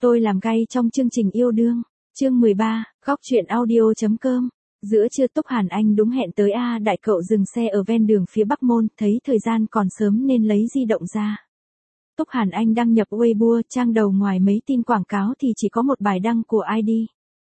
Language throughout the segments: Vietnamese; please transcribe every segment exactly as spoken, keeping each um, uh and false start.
Tôi làm gay trong chương trình yêu đương. Chương mười ba, góc truyện audio.com. Giữa trưa Túc Hàn Anh đúng hẹn tới A Đại cậu dừng xe ở ven đường phía Bắc Môn, thấy thời gian còn sớm nên lấy di động ra. Túc Hàn Anh đăng nhập Weibo, trang đầu ngoài mấy tin quảng cáo thì chỉ có một bài đăng của i đê.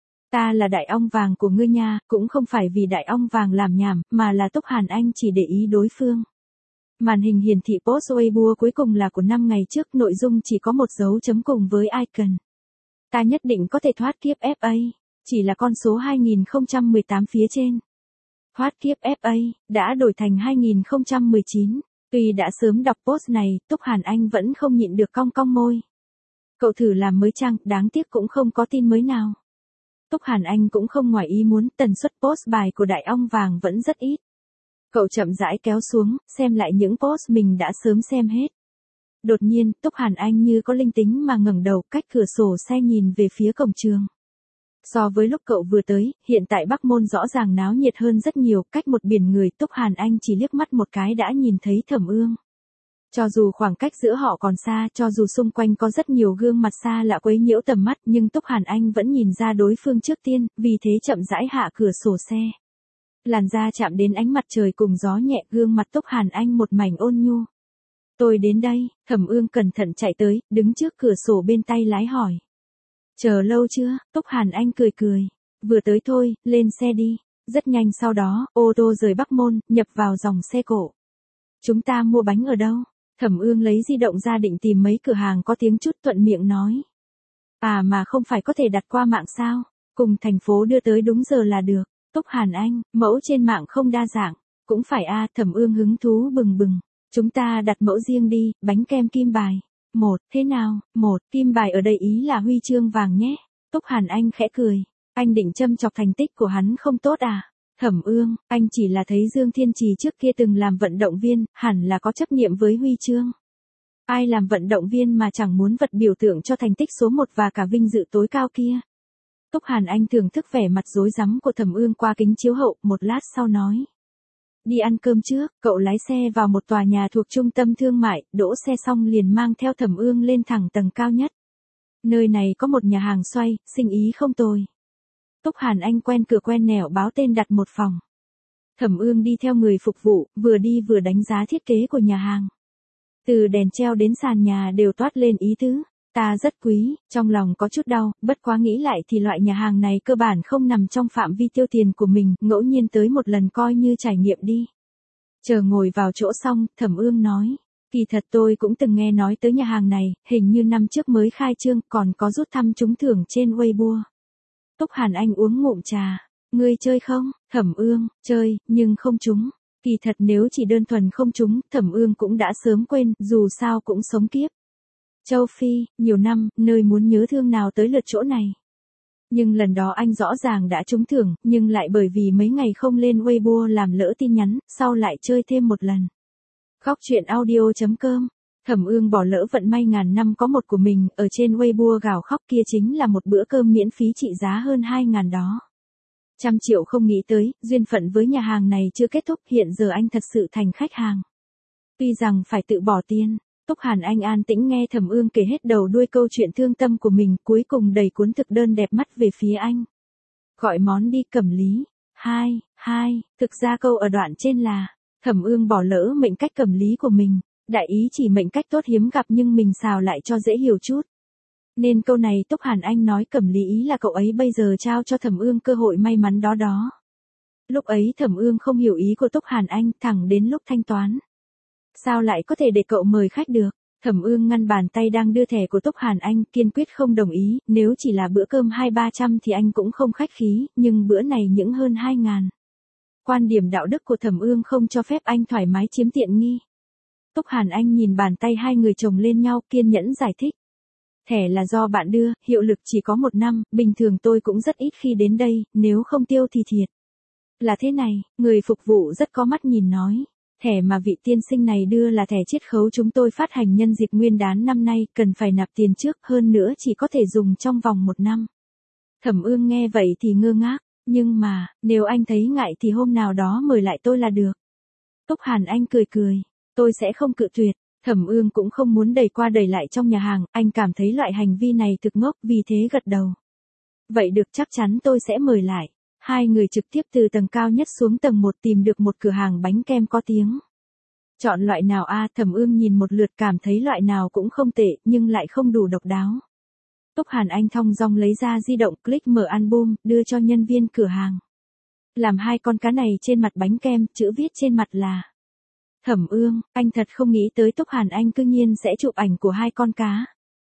Ta là đại ong vàng của ngươi nha, cũng không phải vì đại ong vàng làm nhảm, mà là Túc Hàn Anh chỉ để ý đối phương. Màn hình hiển thị post Weibo cuối cùng là của năm ngày trước, nội dung chỉ có một dấu chấm cùng với icon. Ta nhất định có thể thoát kiếp ép a, chỉ là con số hai không một tám phía trên. Thoát kiếp ép a, đã đổi thành hai không một chín. Tuy đã sớm đọc post này, Túc Hàn Anh vẫn không nhịn được cong cong môi. Cậu thử làm mới chăng, đáng tiếc cũng không có tin mới nào. Túc Hàn Anh cũng không ngoài ý muốn, tần suất post bài của đại ong vàng vẫn rất ít. Cậu chậm rãi kéo xuống, xem lại những post mình đã sớm xem hết. Đột nhiên, Túc Hàn Anh như có linh tính mà ngẩng đầu, cách cửa sổ xe nhìn về phía cổng trường. So với lúc cậu vừa tới, hiện tại Bắc Môn rõ ràng náo nhiệt hơn rất nhiều, cách một biển người, Túc Hàn Anh chỉ liếc mắt một cái đã nhìn thấy Thẩm Ương. Cho dù khoảng cách giữa họ còn xa, cho dù xung quanh có rất nhiều gương mặt xa lạ quấy nhiễu tầm mắt, nhưng Túc Hàn Anh vẫn nhìn ra đối phương trước tiên, vì thế chậm rãi hạ cửa sổ xe. Làn da chạm đến ánh mặt trời cùng gió nhẹ, gương mặt Túc Hàn Anh một mảnh ôn nhu. Tôi đến đây, Thẩm Ương cẩn thận chạy tới, đứng trước cửa sổ bên tay lái hỏi. Chờ lâu chưa? Túc Hàn Anh cười cười. Vừa tới thôi, lên xe đi. Rất nhanh sau đó, ô tô rời Bắc Môn, nhập vào dòng xe cổ. Chúng ta mua bánh ở đâu? Thẩm Ương lấy di động ra định tìm mấy cửa hàng có tiếng chút, thuận miệng nói. À mà không phải có thể đặt qua mạng sao? Cùng thành phố đưa tới đúng giờ là được. Túc Hàn Anh, mẫu trên mạng không đa dạng. Cũng phải a, Thẩm Ương hứng thú bừng bừng. Chúng ta đặt mẫu riêng đi, bánh kem kim bài. Một, thế nào? Một, kim bài ở đây ý là huy chương vàng nhé. Túc Hàn Anh khẽ cười. Anh định châm chọc thành tích của hắn không tốt à? Thẩm Ương, anh chỉ là thấy Dương Thiên Trì trước kia từng làm vận động viên, hẳn là có chấp niệm với huy chương. Ai làm vận động viên mà chẳng muốn vật biểu tượng cho thành tích số một và cả vinh dự tối cao kia. Túc Hàn Anh thưởng thức vẻ mặt rối rắm của Thẩm Ương qua kính chiếu hậu, một lát sau nói. Đi ăn cơm trước, cậu lái xe vào một tòa nhà thuộc trung tâm thương mại, đỗ xe xong liền mang theo Thẩm Ương lên thẳng tầng cao nhất. Nơi này có một nhà hàng xoay, sinh ý không tồi. Túc Hàn Anh quen cửa quen nẻo báo tên đặt một phòng. Thẩm Ương đi theo người phục vụ, vừa đi vừa đánh giá thiết kế của nhà hàng. Từ đèn treo đến sàn nhà đều toát lên ý tứ. Ta rất quý, trong lòng có chút đau, bất quá nghĩ lại thì loại nhà hàng này cơ bản không nằm trong phạm vi tiêu tiền của mình, ngẫu nhiên tới một lần coi như trải nghiệm đi. Chờ ngồi vào chỗ xong, Thẩm Ương nói, kỳ thật tôi cũng từng nghe nói tới nhà hàng này, hình như năm trước mới khai trương, còn có rút thăm trúng thưởng trên Weibo. Túc Hàn Anh uống ngụm trà, ngươi chơi không? Thẩm Ương, chơi, nhưng không trúng. Kỳ thật nếu chỉ đơn thuần không trúng, Thẩm Ương cũng đã sớm quên, dù sao cũng sống kiếp. Châu Phi, nhiều năm, nơi muốn nhớ thương nào tới lượt chỗ này. Nhưng lần đó anh rõ ràng đã trúng thưởng, nhưng lại bởi vì mấy ngày không lên Weibo làm lỡ tin nhắn, sau lại chơi thêm một lần. Góc truyện audio.com. Thẩm Ương bỏ lỡ vận may ngàn năm có một của mình, ở trên Weibo gào khóc kia chính là một bữa cơm miễn phí trị giá hơn hai ngàn đó. Trăm triệu không nghĩ tới, duyên phận với nhà hàng này chưa kết thúc, hiện giờ anh thật sự thành khách hàng. Tuy rằng phải tự bỏ tiền. Túc Hàn Anh an tĩnh nghe Thẩm Ương kể hết đầu đuôi câu chuyện thương tâm của mình, cuối cùng đẩy cuốn thực đơn đẹp mắt về phía anh. Gọi món đi Cẩm Lý. Hai, hai, thực ra câu ở đoạn trên là, Thẩm Ương bỏ lỡ mệnh cách Cẩm Lý của mình, đại ý chỉ mệnh cách tốt hiếm gặp nhưng mình xào lại cho dễ hiểu chút. Nên câu này Túc Hàn Anh nói Cẩm Lý ý là cậu ấy bây giờ trao cho Thẩm Ương cơ hội may mắn đó đó. Lúc ấy Thẩm Ương không hiểu ý của Túc Hàn Anh, thẳng đến lúc thanh toán. Sao lại có thể để cậu mời khách được? Thẩm Ương ngăn bàn tay đang đưa thẻ của Túc Hàn Anh, kiên quyết không đồng ý, nếu chỉ là bữa cơm hai ba trăm thì anh cũng không khách khí, nhưng bữa này những hơn hai ngàn. Quan điểm đạo đức của Thẩm Ương không cho phép anh thoải mái chiếm tiện nghi. Túc Hàn Anh nhìn bàn tay hai người chồng lên nhau, kiên nhẫn giải thích. Thẻ là do bạn đưa, hiệu lực chỉ có một năm, bình thường tôi cũng rất ít khi đến đây, nếu không tiêu thì thiệt. Là thế này, người phục vụ rất có mắt nhìn nói. Thẻ mà vị tiên sinh này đưa là thẻ chiết khấu chúng tôi phát hành nhân dịp Nguyên đán năm nay, cần phải nạp tiền trước, hơn nữa chỉ có thể dùng trong vòng một năm. Thẩm Ương nghe vậy thì ngơ ngác, nhưng mà, nếu anh thấy ngại thì hôm nào đó mời lại tôi là được. Túc Hàn Anh cười cười, tôi sẽ không cự tuyệt, Thẩm Ương cũng không muốn đẩy qua đẩy lại trong nhà hàng, anh cảm thấy loại hành vi này thực ngốc, vì thế gật đầu. Vậy được, chắc chắn tôi sẽ mời lại. Hai người trực tiếp từ tầng cao nhất xuống tầng một tìm được một cửa hàng bánh kem có tiếng. Chọn loại nào a? Thẩm Ương nhìn một lượt cảm thấy loại nào cũng không tệ, nhưng lại không đủ độc đáo. Túc Hàn Anh thong dong lấy ra di động, click mở album, đưa cho nhân viên cửa hàng. Làm hai con cá này trên mặt bánh kem, chữ viết trên mặt là Thẩm Ương. Anh thật không nghĩ tới Túc Hàn Anh cư nhiên sẽ chụp ảnh của hai con cá.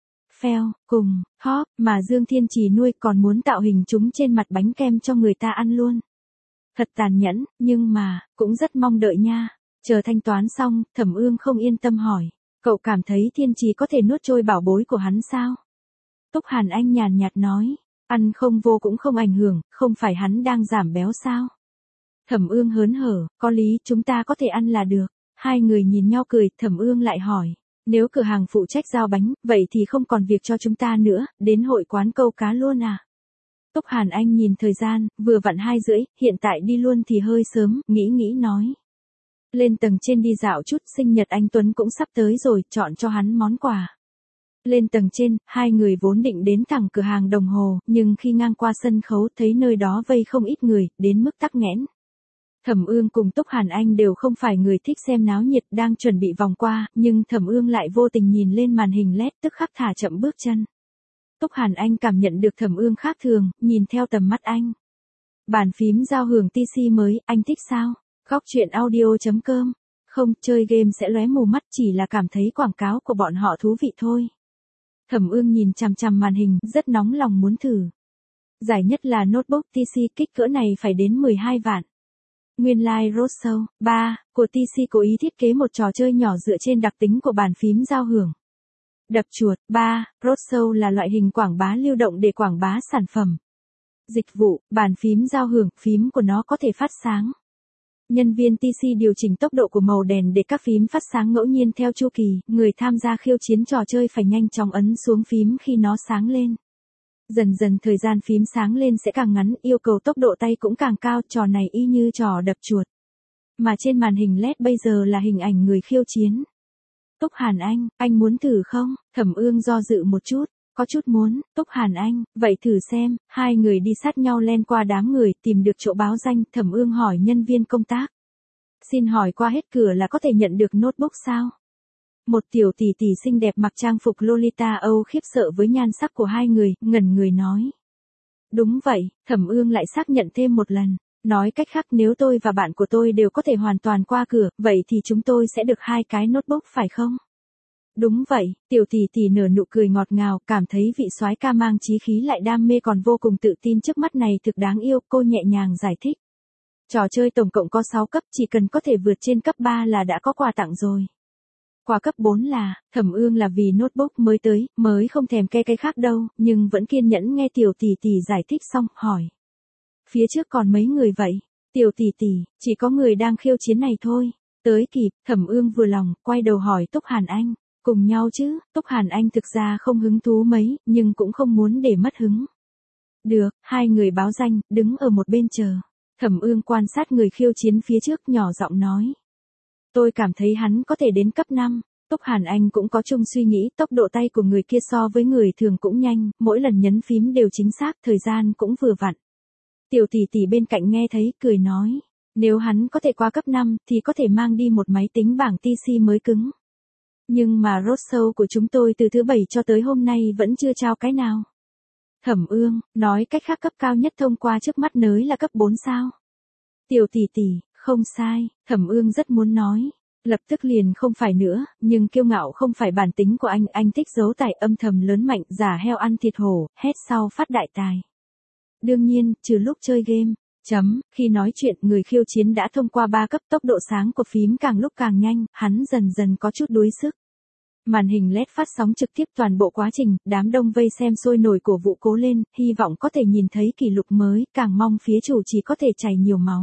Phèo, cùng, hop, mà Dương Thiên Trì nuôi còn muốn tạo hình chúng trên mặt bánh kem cho người ta ăn luôn. Thật tàn nhẫn, nhưng mà, cũng rất mong đợi nha. Chờ thanh toán xong, Thẩm Ương không yên tâm hỏi. Cậu cảm thấy Thiên Trì có thể nuốt trôi bảo bối của hắn sao? Túc Hàn Anh nhàn nhạt nói. Ăn không vô cũng không ảnh hưởng, không phải hắn đang giảm béo sao? Thẩm Ương hớn hở, có lý, chúng ta có thể ăn là được. Hai người nhìn nhau cười, Thẩm Ương lại hỏi. Nếu cửa hàng phụ trách giao bánh, vậy thì không còn việc cho chúng ta nữa, đến hội quán câu cá luôn à? Túc Hàn Anh nhìn thời gian, vừa vặn hai rưỡi, hiện tại đi luôn thì hơi sớm, nghĩ nghĩ nói. Lên tầng trên đi dạo chút, sinh nhật anh Tuấn cũng sắp tới rồi, chọn cho hắn món quà. Lên tầng trên, hai người vốn định đến thẳng cửa hàng đồng hồ, nhưng khi ngang qua sân khấu thấy nơi đó vây không ít người, đến mức tắc nghẽn. Thẩm Ương cùng Túc Hàn Anh đều không phải người thích xem náo nhiệt, đang chuẩn bị vòng qua, nhưng Thẩm Ương lại vô tình nhìn lên màn hình led, tức khắc thả chậm bước chân. Túc Hàn Anh cảm nhận được Thẩm Ương khác thường, nhìn theo tầm mắt anh. Bàn phím giao hưởng tê xê mới, anh thích sao? Góc truyện audio chấm com. Không, chơi game sẽ lóe mù mắt, chỉ là cảm thấy quảng cáo của bọn họ thú vị thôi. Thẩm Ương nhìn chằm chằm màn hình, rất nóng lòng muốn thử. Giải nhất là notebook tê xê, kích cỡ này phải đến mười hai vạn. Nguyên lai like Roadshow ba của tê xê cố ý thiết kế một trò chơi nhỏ dựa trên đặc tính của bàn phím giao hưởng. Đập chuột ba Roadshow là loại hình quảng bá lưu động để quảng bá sản phẩm. Dịch vụ, bàn phím giao hưởng, phím của nó có thể phát sáng. Nhân viên tê xê điều chỉnh tốc độ của màu đèn để các phím phát sáng ngẫu nhiên theo chu kỳ, người tham gia khiêu chiến trò chơi phải nhanh chóng ấn xuống phím khi nó sáng lên. Dần dần thời gian phím sáng lên sẽ càng ngắn, yêu cầu tốc độ tay cũng càng cao, trò này y như trò đập chuột. Mà trên màn hình led bây giờ là hình ảnh người khiêu chiến. Túc Hàn Anh, anh muốn thử không? Thẩm Ương do dự một chút, có chút muốn. Túc Hàn Anh, vậy thử xem. Hai người đi sát nhau len qua đám người, tìm được chỗ báo danh, Thẩm Ương hỏi nhân viên công tác. Xin hỏi qua hết cửa là có thể nhận được notebook sao? Một tiểu tỷ tỷ xinh đẹp mặc trang phục Lolita Âu khiếp sợ với nhan sắc của hai người, ngẩn người nói. Đúng vậy, Thẩm Ương lại xác nhận thêm một lần. Nói cách khác, nếu tôi và bạn của tôi đều có thể hoàn toàn qua cửa, vậy thì chúng tôi sẽ được hai cái notebook phải không? Đúng vậy, tiểu tỷ tỷ nở nụ cười ngọt ngào, cảm thấy vị soái ca mang chí khí lại đam mê còn vô cùng tự tin trước mắt này thực đáng yêu, cô nhẹ nhàng giải thích. Trò chơi tổng cộng có sáu cấp, chỉ cần có thể vượt trên cấp ba là đã có quà tặng rồi. Qua cấp bốn là, Thẩm Ương là vì notebook mới tới, mới không thèm ke cái khác đâu, nhưng vẫn kiên nhẫn nghe tiểu tỷ tỷ giải thích xong, hỏi. Phía trước còn mấy người vậy? Tiểu tỷ tỷ, chỉ có người đang khiêu chiến này thôi. Tới kịp, Thẩm Ương vừa lòng, quay đầu hỏi Túc Hàn Anh. Cùng nhau chứ? Túc Hàn Anh thực ra không hứng thú mấy, nhưng cũng không muốn để mất hứng. Được, hai người báo danh, đứng ở một bên chờ. Thẩm Ương quan sát người khiêu chiến phía trước, nhỏ giọng nói. Tôi cảm thấy hắn có thể đến cấp năm. Túc Hàn Anh cũng có chung suy nghĩ, tốc độ tay của người kia so với người thường cũng nhanh, mỗi lần nhấn phím đều chính xác, thời gian cũng vừa vặn. Tiểu tỷ tỷ bên cạnh nghe thấy, cười nói. Nếu hắn có thể qua cấp năm, thì có thể mang đi một máy tính bảng tê xê mới cứng. Nhưng mà Roadshow của chúng tôi từ thứ bảy cho tới hôm nay vẫn chưa trao cái nào. Thẩm Ương, nói cách khác cấp cao nhất thông qua trước mắt nới là cấp bốn sao? Tiểu tỷ tỷ, không sai, Thẩm Ương rất muốn nói. Lập tức liền không phải nữa, nhưng kiêu ngạo không phải bản tính của anh, anh thích giấu tài âm thầm lớn mạnh, giả heo ăn thịt hổ, hét sau phát đại tài. Đương nhiên, trừ lúc chơi game. Chấm, khi nói chuyện, người khiêu chiến đã thông qua ba cấp, tốc độ sáng của phím càng lúc càng nhanh, hắn dần dần có chút đuối sức. Màn hình led phát sóng trực tiếp toàn bộ quá trình, đám đông vây xem sôi nổi cổ vũ cố lên, hy vọng có thể nhìn thấy kỷ lục mới, càng mong phía chủ chỉ có thể chảy nhiều máu.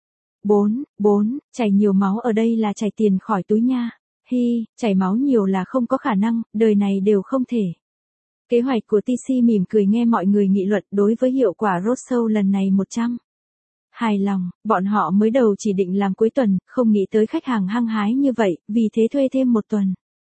bốn, bốn, chảy nhiều máu ở đây là chảy tiền khỏi túi nha. Hi, chảy máu nhiều là không có khả năng, đời này đều không thể. Kế hoạch của tê xê mỉm cười nghe mọi người nghị luận đối với hiệu quả Roadshow lần này một trăm. Hài lòng, bọn họ mới đầu chỉ định làm cuối tuần, không nghĩ tới khách hàng hăng hái như vậy, vì thế thuê thêm một tuần.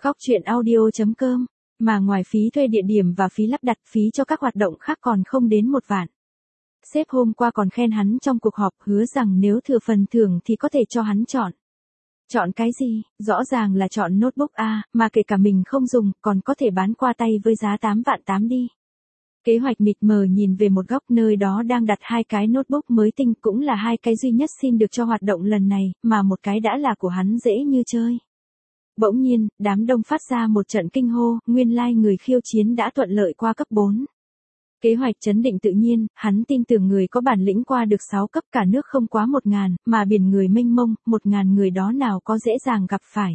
Góc truyện audio.com. Mà ngoài phí thuê địa điểm và phí lắp đặt, phí cho các hoạt động khác còn không đến một vạn. Sếp hôm qua còn khen hắn trong cuộc họp, hứa rằng nếu thừa phần thưởng thì có thể cho hắn chọn. Chọn cái gì? Rõ ràng là chọn notebook A, mà kể cả mình không dùng, còn có thể bán qua tay với giá tám vạn tám đi. Kế hoạch mịt mờ nhìn về một góc, nơi đó đang đặt hai cái notebook mới tinh, cũng là hai cái duy nhất xin được cho hoạt động lần này, mà một cái đã là của hắn dễ như chơi. Bỗng nhiên, đám đông phát ra một trận kinh hô, nguyên lai like người khiêu chiến đã thuận lợi qua cấp bốn. Kế hoạch chấn định tự nhiên, hắn tin tưởng người có bản lĩnh qua được sáu cấp, cả nước không quá một ngàn, mà biển người mênh mông, một ngàn người đó nào có dễ dàng gặp phải.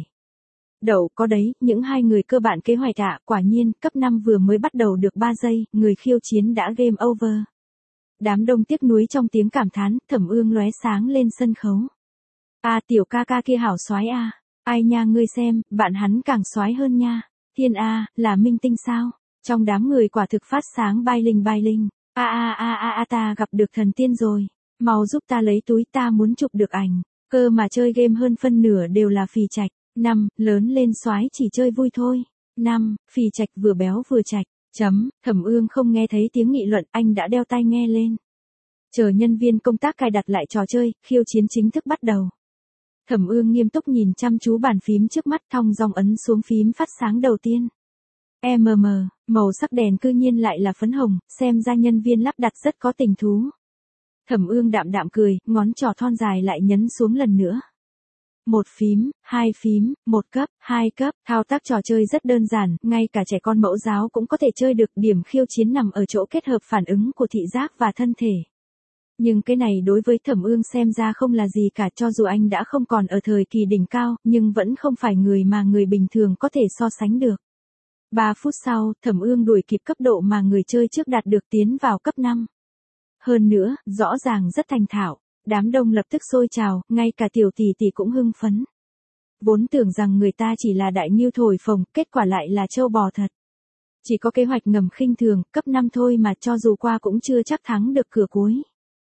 Đậu có đấy, những hai người cơ bản kế hoạch ạ, quả nhiên, cấp năm vừa mới bắt đầu được ba giây, người khiêu chiến đã game over. Đám đông tiếc nuối trong tiếng cảm thán, Thẩm Ương lóe sáng lên sân khấu. À tiểu ca ca kia hảo soái a, ai nha ngươi xem, bạn hắn càng soái hơn nha. Thiên a, là minh tinh sao? Trong đám người quả thực phát sáng bai linh bai linh. A a a a a ta gặp được thần tiên rồi. Mau giúp ta lấy túi, ta muốn chụp được ảnh. Cơ mà chơi game hơn phân nửa đều là phì trạch. Năm, lớn lên soái chỉ chơi vui thôi. Năm, phì trạch vừa béo vừa trạch. Chấm, Thẩm Ương không nghe thấy tiếng nghị luận, anh đã đeo tai nghe lên. Chờ nhân viên công tác cài đặt lại trò chơi, khiêu chiến chính thức bắt đầu. Thẩm Ương nghiêm túc nhìn chăm chú bàn phím trước mắt, thong dong ấn xuống phím phát sáng đầu tiên. em em, màu sắc đèn cư nhiên lại là phấn hồng, xem ra nhân viên lắp đặt rất có tình thú. Thẩm Ương đạm đạm cười, ngón trỏ thon dài lại nhấn xuống lần nữa. Một phím, hai phím, một cấp, hai cấp, thao tác trò chơi rất đơn giản, ngay cả trẻ con mẫu giáo cũng có thể chơi được, điểm khiêu chiến nằm ở chỗ kết hợp phản ứng của thị giác và thân thể. Nhưng cái này đối với Thẩm Ương xem ra không là gì cả, cho dù anh đã không còn ở thời kỳ đỉnh cao, nhưng vẫn không phải người mà người bình thường có thể so sánh được. ba phút sau, Thẩm Ương đuổi kịp cấp độ mà người chơi trước đạt được, tiến vào cấp năm. Hơn nữa, rõ ràng rất thành thạo, đám đông lập tức sôi trào, ngay cả tiểu tỷ tỷ cũng hưng phấn. Vốn tưởng rằng người ta chỉ là đại ngưu thổi phồng, kết quả lại là trâu bò thật. Chỉ có kế hoạch ngầm khinh thường, cấp năm thôi mà cho dù qua cũng chưa chắc thắng được cửa cuối.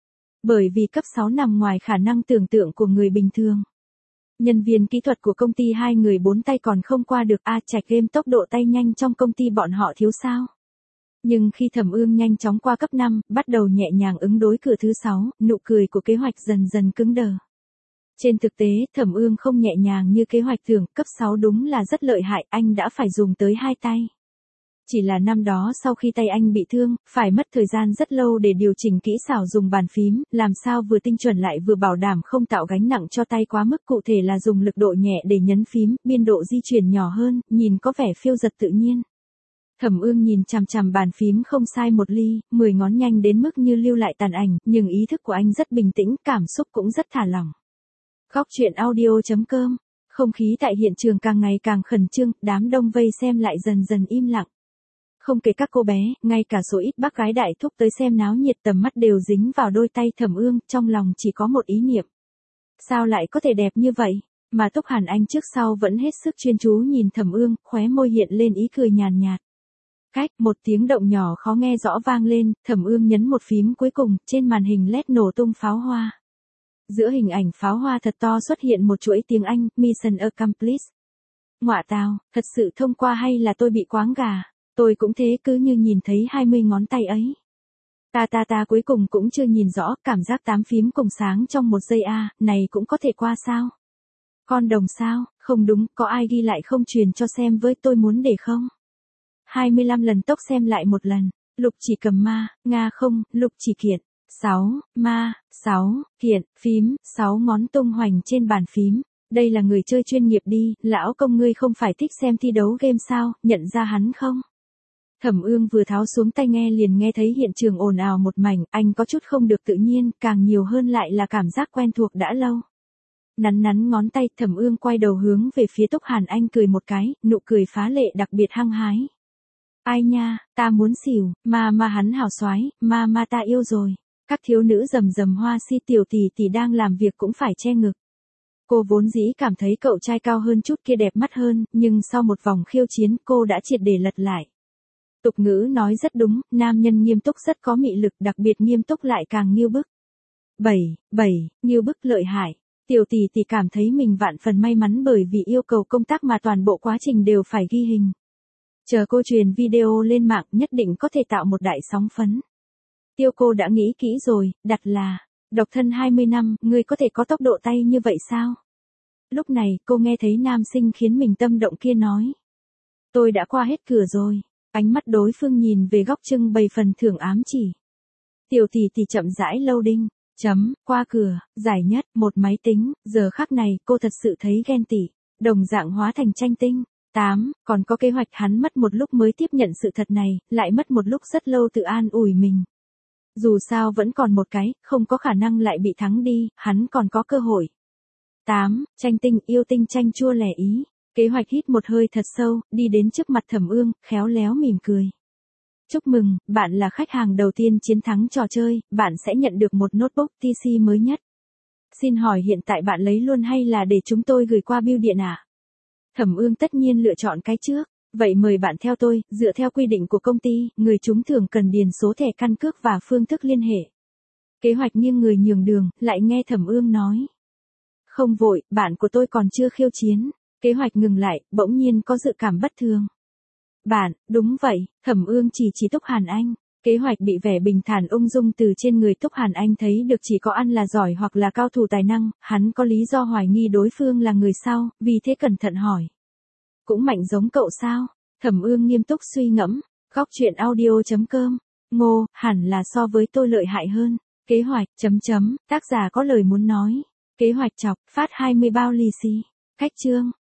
Bởi vì cấp sáu nằm ngoài khả năng tưởng tượng của người bình thường. Nhân viên kỹ thuật của công ty hai người bốn tay còn không qua được, a Trạch game tốc độ tay nhanh trong công ty bọn họ thiếu sao. Nhưng khi Thẩm Ương nhanh chóng qua cấp năm, bắt đầu nhẹ nhàng ứng đối cửa thứ sáu, nụ cười của kế hoạch dần dần cứng đờ. Trên thực tế, Thẩm Ương không nhẹ nhàng như kế hoạch tưởng, cấp sáu đúng là rất lợi hại, anh đã phải dùng tới hai tay. Chỉ là năm đó sau khi tay anh bị thương, phải mất thời gian rất lâu để điều chỉnh kỹ xảo dùng bàn phím, làm sao vừa tinh chuẩn lại vừa bảo đảm không tạo gánh nặng cho tay quá mức, cụ thể là dùng lực độ nhẹ để nhấn phím, biên độ di chuyển nhỏ hơn, nhìn có vẻ phiêu dật tự nhiên. Thẩm Ương nhìn chằm chằm bàn phím không sai một ly, mười ngón nhanh đến mức như lưu lại tàn ảnh, nhưng ý thức của anh rất bình tĩnh, cảm xúc cũng rất thả lỏng. Góc truyện audio.com. Không khí tại hiện trường càng ngày càng khẩn trương, đám đông vây xem lại dần dần im lặng. Không kể các cô bé, ngay cả số ít bác gái đại thúc tới xem náo nhiệt tầm mắt đều dính vào đôi tay Thẩm Ương, trong lòng chỉ có một ý niệm. Sao lại có thể đẹp như vậy? Mà Túc Hàn Anh trước sau vẫn hết sức chuyên chú nhìn Thẩm Ương, khóe môi hiện lên ý cười nhàn nhạt. Cách, một tiếng động nhỏ khó nghe rõ vang lên, Thẩm Ương nhấn một phím cuối cùng, trên màn hình led nổ tung pháo hoa. Giữa hình ảnh pháo hoa thật to xuất hiện một chuỗi tiếng Anh, Mission Accomplished. Ngoạ tào, thật sự thông qua hay là tôi bị quáng gà? Tôi cũng thế, cứ như nhìn thấy hai mươi ngón tay ấy. Ta ta ta cuối cùng cũng chưa nhìn rõ, cảm giác tám phím cùng sáng trong một giây a, này cũng có thể qua sao? Con đồng sao? Không đúng, có ai ghi lại không truyền cho xem với, tôi muốn để không? hai mươi lăm lần tốc xem lại một lần. Lục chỉ cầm ma, Nga không, lục chỉ kiện. sáu, ma, sáu, kiện, phím, sáu ngón tung hoành trên bàn phím. Đây là người chơi chuyên nghiệp đi, lão công ngươi không phải thích xem thi đấu game sao, nhận ra hắn không? Thẩm Ương vừa tháo xuống tai nghe liền nghe thấy hiện trường ồn ào một mảnh, anh có chút không được tự nhiên, càng nhiều hơn lại là cảm giác quen thuộc đã lâu. Nắn nắn ngón tay, Thẩm Ương quay đầu hướng về phía Túc Hàn Anh cười một cái, nụ cười phá lệ đặc biệt hăng hái. Ai nha, ta muốn xỉu, mà mà hắn hảo soái, mà mà ta yêu rồi. Các thiếu nữ rầm rầm hoa si, tiểu tỷ tỷ đang làm việc cũng phải che ngực. Cô vốn dĩ cảm thấy cậu trai cao hơn chút kia đẹp mắt hơn, nhưng sau một vòng khiêu chiến cô đã triệt để lật lại. Tục ngữ nói rất đúng, nam nhân nghiêm túc rất có mị lực, đặc biệt nghiêm túc lại càng nghiêu bức. bảy, bảy, nghiêu bức lợi hại. Tiểu tỷ tỷ cảm thấy mình vạn phần may mắn bởi vì yêu cầu công tác mà toàn bộ quá trình đều phải ghi hình. Chờ cô truyền video lên mạng nhất định có thể tạo một đại sóng phấn. Tiêu cô đã nghĩ kỹ rồi, đặt là, độc thân hai mươi năm, ngươi có thể có tốc độ tay như vậy sao? Lúc này, cô nghe thấy nam sinh khiến mình tâm động kia nói. Tôi đã qua hết cửa rồi. Ánh mắt đối phương nhìn về góc trưng bày phần thưởng ám chỉ. Tiểu tỷ tỷ chậm rãi loading, chấm, qua cửa, giải nhất, một máy tính, giờ khắc này cô thật sự thấy ghen tị, đồng dạng hóa thành tranh tinh. tám. Còn có kế hoạch hắn mất một lúc mới tiếp nhận sự thật này, lại mất một lúc rất lâu tự an ủi mình. Dù sao vẫn còn một cái, không có khả năng lại bị thắng đi, hắn còn có cơ hội. tám. Tranh tinh yêu tinh chanh chua lẻ ý. Kế hoạch hít một hơi thật sâu, đi đến trước mặt Thẩm Ương, khéo léo mỉm cười. Chúc mừng, bạn là khách hàng đầu tiên chiến thắng trò chơi, bạn sẽ nhận được một notebook pê xê mới nhất. Xin hỏi hiện tại bạn lấy luôn hay là để chúng tôi gửi qua bưu điện ạ? À? Thẩm Ương tất nhiên lựa chọn cái trước. Vậy mời bạn theo tôi, dựa theo quy định của công ty, người trúng thưởng cần điền số thẻ căn cước và phương thức liên hệ. Kế hoạch nghiêng người nhường đường, lại nghe Thẩm Ương nói. Không vội, bạn của tôi còn chưa khiêu chiến. Kế hoạch ngừng lại, bỗng nhiên có dự cảm bất thường. Bạn, đúng vậy, Thẩm Ương chỉ chỉ Túc Hàn Anh. Kế hoạch bị vẻ bình thản ung dung từ trên người Túc Hàn Anh thấy được chỉ có ăn là giỏi hoặc là cao thủ tài năng, hắn có lý do hoài nghi đối phương là người sau, vì thế cẩn thận hỏi. Cũng mạnh giống cậu sao? Thẩm Ương nghiêm túc suy ngẫm, góc truyện audio chấm com. Ngô, hẳn là so với tôi lợi hại hơn. Kế hoạch, chấm chấm, tác giả có lời muốn nói. Kế hoạch chọc, phát hai mươi bao lì xì. Cách chương.